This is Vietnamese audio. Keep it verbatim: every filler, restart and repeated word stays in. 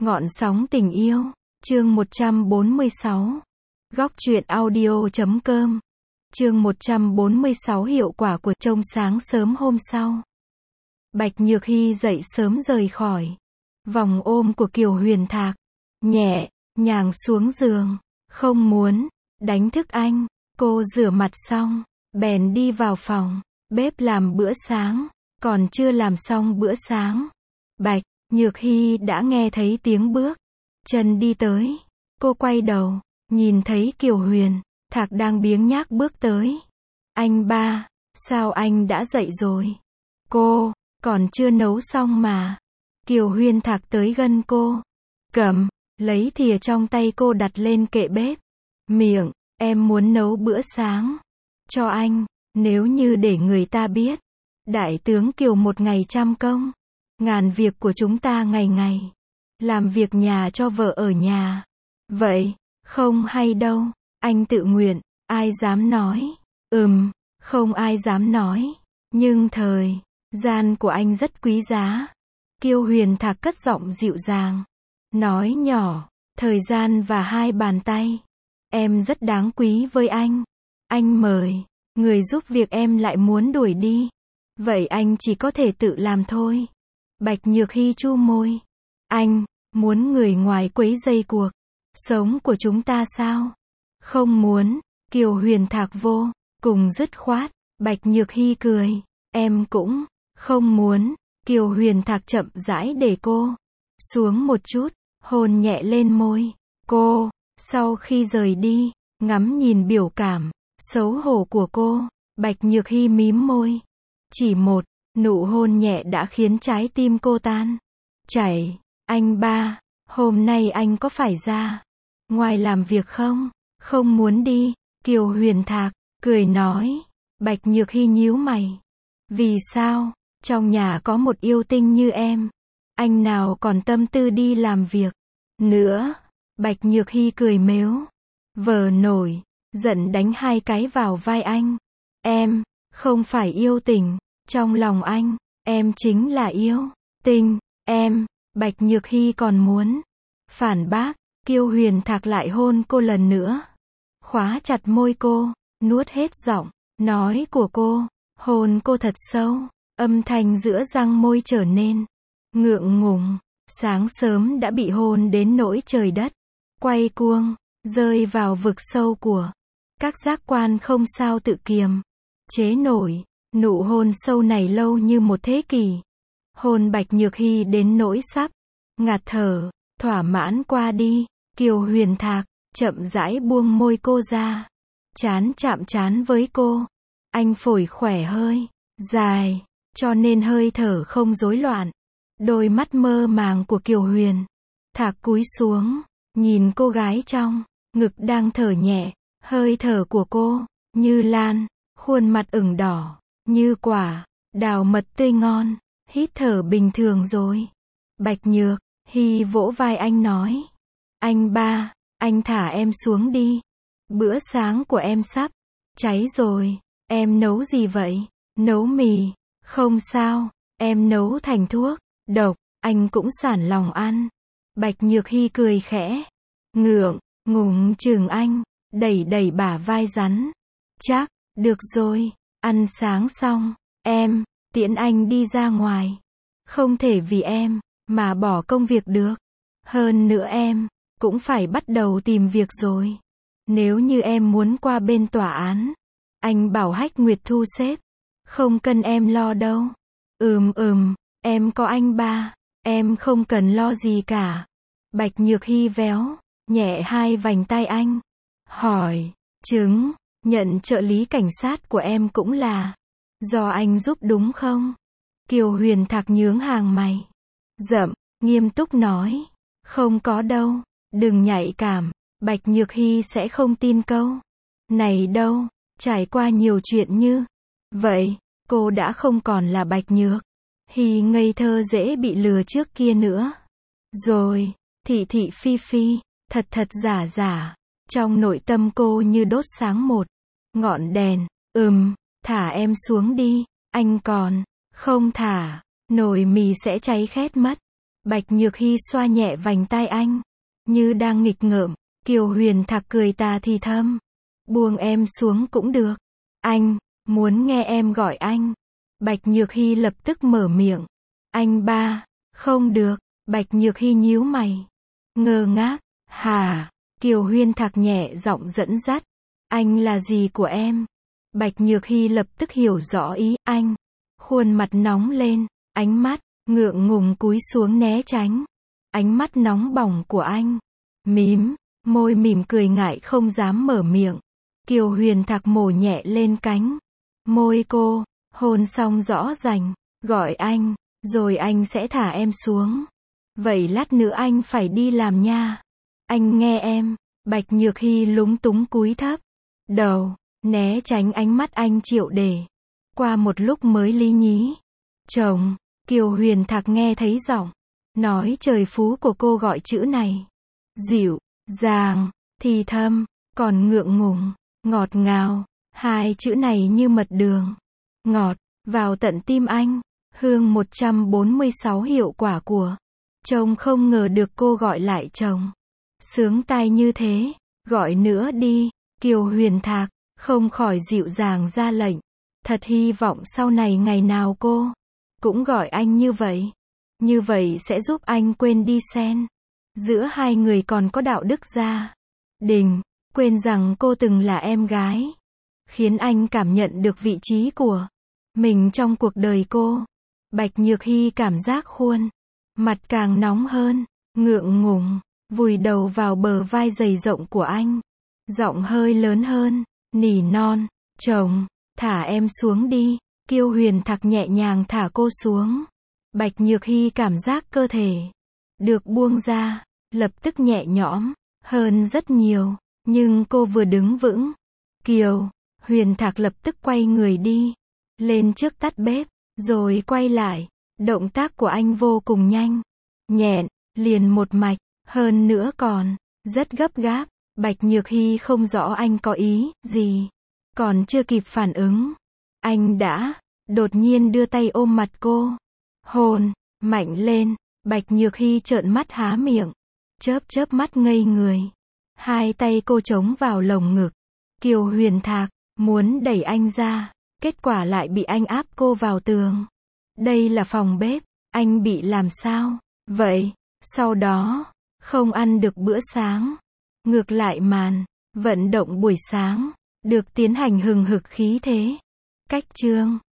Ngọn sóng tình yêu, chương một trăm bốn mươi sáu. Góc truyện audio chấm com. Chương một trăm bốn mươi sáu hiệu quả của trông sáng sớm hôm sau. Bạch Nhược Hy dậy sớm rời khỏi vòng ôm của Kiều Huyền Thạc, nhẹ nhàng xuống giường, không muốn đánh thức anh. Cô rửa mặt xong, bèn đi vào phòng bếp làm bữa sáng, còn chưa làm xong bữa sáng. Bạch Nhược Hy đã nghe thấy tiếng bước chân đi tới. Cô quay đầu, nhìn thấy Kiều Huyền Thạc đang biếng nhác bước tới. Anh ba, sao anh đã dậy rồi? Cô, còn chưa nấu xong mà. Kiều Huyền Thạc tới gần cô, cầm lấy thìa trong tay cô đặt lên kệ bếp. Miệng, em muốn nấu bữa sáng cho anh. Nếu như để người ta biết, đại tướng Kiều một ngày trăm công, ngàn việc của chúng ta ngày ngày làm việc nhà cho vợ ở nhà. Vậy, không hay đâu, anh tự nguyện, ai dám nói? Ừm, không ai dám nói, nhưng thời gian của anh rất quý giá. Kiều Huyền Thạc cất giọng dịu dàng, nói nhỏ, thời gian và hai bàn tay em rất đáng quý với anh. Anh mời người giúp việc em lại muốn đuổi đi, vậy anh chỉ có thể tự làm thôi. Bạch Nhược Hy chu môi. Anh muốn người ngoài quấy rầy cuộc sống của chúng ta sao? Không muốn. Kiều Huyền Thạc vô cùng dứt khoát. Bạch Nhược Hy cười. Em cũng không muốn. Kiều Huyền Thạc chậm rãi để cô xuống một chút, hôn nhẹ lên môi cô. Sau khi rời đi, ngắm nhìn biểu cảm xấu hổ của cô, Bạch Nhược Hy mím môi. Chỉ một nụ hôn nhẹ đã khiến trái tim cô tan chảy. Anh ba, hôm nay anh có phải ra ngoài làm việc không? Không muốn đi. Kiều Huyền Thạc cười nói. Bạch Nhược Hy nhíu mày. Vì sao? Trong nhà có một yêu tinh như em, anh nào còn tâm tư đi làm việc nữa? Bạch Nhược Hy cười mếu, vờ nổi giận đánh hai cái vào vai anh. Em không phải yêu tình, trong lòng anh, em chính là yêu tinh. Em. Bạch Nhược Hy còn muốn phản bác, Kiều Huyền Thạc lại hôn cô lần nữa, khóa chặt môi cô, nuốt hết giọng nói của cô, hôn cô thật sâu, âm thanh giữa răng môi trở nên ngượng ngùng. Sáng sớm đã bị hôn đến nỗi trời đất quay cuồng, rơi vào vực sâu của các giác quan không sao tự kiềm chế nổi. Nụ hôn sâu này lâu như một thế kỷ, hôn Bạch Nhược Hy đến nỗi sắp ngạt thở. Thỏa mãn qua đi, Kiều Huyền Thạc chậm rãi buông môi cô ra, chán chạm chán với cô. Anh phổi khỏe hơi dài, cho nên hơi thở không rối loạn. Đôi mắt mơ màng của Kiều Huyền Thạc cúi xuống, nhìn cô gái trong ngực đang thở nhẹ. Hơi thở của cô như lan, khuôn mặt ửng đỏ như quả đào mật tươi ngon. Hít thở bình thường rồi. Bạch Nhược Hy vỗ vai anh nói. Anh ba, anh thả em xuống đi. Bữa sáng của em sắp cháy rồi. Em nấu gì vậy? Nấu mì. Không sao, em nấu thành thuốc độc, anh cũng sẵn lòng ăn. Bạch Nhược Hy cười khẽ, ngượng ngùng chừng anh, đẩy đẩy bả vai rắn chắc. Được rồi, ăn sáng xong, em tiễn anh đi ra ngoài. Không thể vì em mà bỏ công việc được. Hơn nữa em cũng phải bắt đầu tìm việc rồi. Nếu như em muốn qua bên tòa án, anh bảo Hách Nguyệt thu xếp. Không cần em lo đâu. Ừm ừm, em có anh ba, em không cần lo gì cả. Bạch Nhược Hy véo nhẹ hai vành tay anh, hỏi, chứng nhận trợ lý cảnh sát của em cũng là do anh giúp đúng không? Kiều Huyền Thạc nhướng hàng mày, rậm, nghiêm túc nói, không có đâu, đừng nhạy cảm. Bạch Nhược Hy sẽ không tin câu này đâu. Trải qua nhiều chuyện như vậy, cô đã không còn là Bạch Nhược Hy ngây thơ dễ bị lừa trước kia nữa. Rồi, thị thị phi phi, thật thật giả giả, trong nội tâm cô như đốt sáng một ngọn đèn. Ừm, thả em xuống đi, anh còn không thả, nồi mì sẽ cháy khét mất. Bạch Nhược Hy xoa nhẹ vành tai anh, như đang nghịch ngợm. Kiều Huyền Thạc cười tà thì thầm. Buông em xuống cũng được. Anh, muốn nghe em gọi anh. Bạch Nhược Hy lập tức mở miệng. Anh ba, không được. Bạch Nhược Hy nhíu mày. Ngơ ngác, hả? Kiều Huyền Thạc nhẹ giọng dẫn dắt. Anh là gì của em? Bạch Nhược Hy lập tức hiểu rõ ý anh. Khuôn mặt nóng lên, ánh mắt, ngượng ngùng cúi xuống né tránh. Ánh mắt nóng bỏng của anh. Mím, môi mỉm cười ngại không dám mở miệng. Kiều Huyền Thạc mổ nhẹ lên cánh. Môi cô, hôn xong rõ ràng, gọi anh, rồi anh sẽ thả em xuống. Vậy lát nữa anh phải đi làm nha. Anh nghe em. Bạch Nhược Hy lúng túng cúi thấp đầu, né tránh ánh mắt anh Triệu Đề. Qua một lúc mới lý nhí. Chồng, Kiều Huyền Thạc nghe thấy giọng nói trời phú của cô gọi chữ này. Dịu, dàng, thì thầm, còn ngượng ngùng, ngọt ngào. Hai chữ này như mật đường. Ngọt, vào tận tim anh. Hương một trăm bốn mươi sáu hiệu quả của chồng không ngờ được cô gọi lại chồng. Sướng tai như thế, gọi nữa đi. Kiều Huyền Thạc không khỏi dịu dàng ra lệnh. Thật hy vọng sau này ngày nào cô cũng gọi anh như vậy. Như vậy sẽ giúp anh quên đi xen giữa hai người còn có đạo đức gia đình, quên rằng cô từng là em gái, khiến anh cảm nhận được vị trí của mình trong cuộc đời cô. Bạch Nhược Hy cảm giác khuôn mặt càng nóng hơn, ngượng ngùng, vùi đầu vào bờ vai dày rộng của anh. Giọng hơi lớn hơn, nỉ non, chồng, thả em xuống đi. Kiều Huyền Thạc nhẹ nhàng thả cô xuống. Bạch Nhược Hy cảm giác cơ thể được buông ra, lập tức nhẹ nhõm hơn rất nhiều. Nhưng cô vừa đứng vững, Kiều Huyền Thạc lập tức quay người đi lên trước tắt bếp, rồi quay lại. Động tác của anh vô cùng nhanh, nhẹn, liền một mạch, hơn nữa còn rất gấp gáp. Bạch Nhược Hy không rõ anh có ý gì, còn chưa kịp phản ứng, anh đã đột nhiên đưa tay ôm mặt cô, hôn mạnh lên. Bạch Nhược Hy trợn mắt há miệng, chớp chớp mắt ngây người. Hai tay cô chống vào lồng ngực. Kiều Huyền Thạc muốn đẩy anh ra, kết quả lại bị anh áp cô vào tường. Đây là phòng bếp, anh bị làm sao vậy? Sau đó không ăn được bữa sáng, ngược lại màn vận động buổi sáng được tiến hành hừng hực khí thế. Cách chương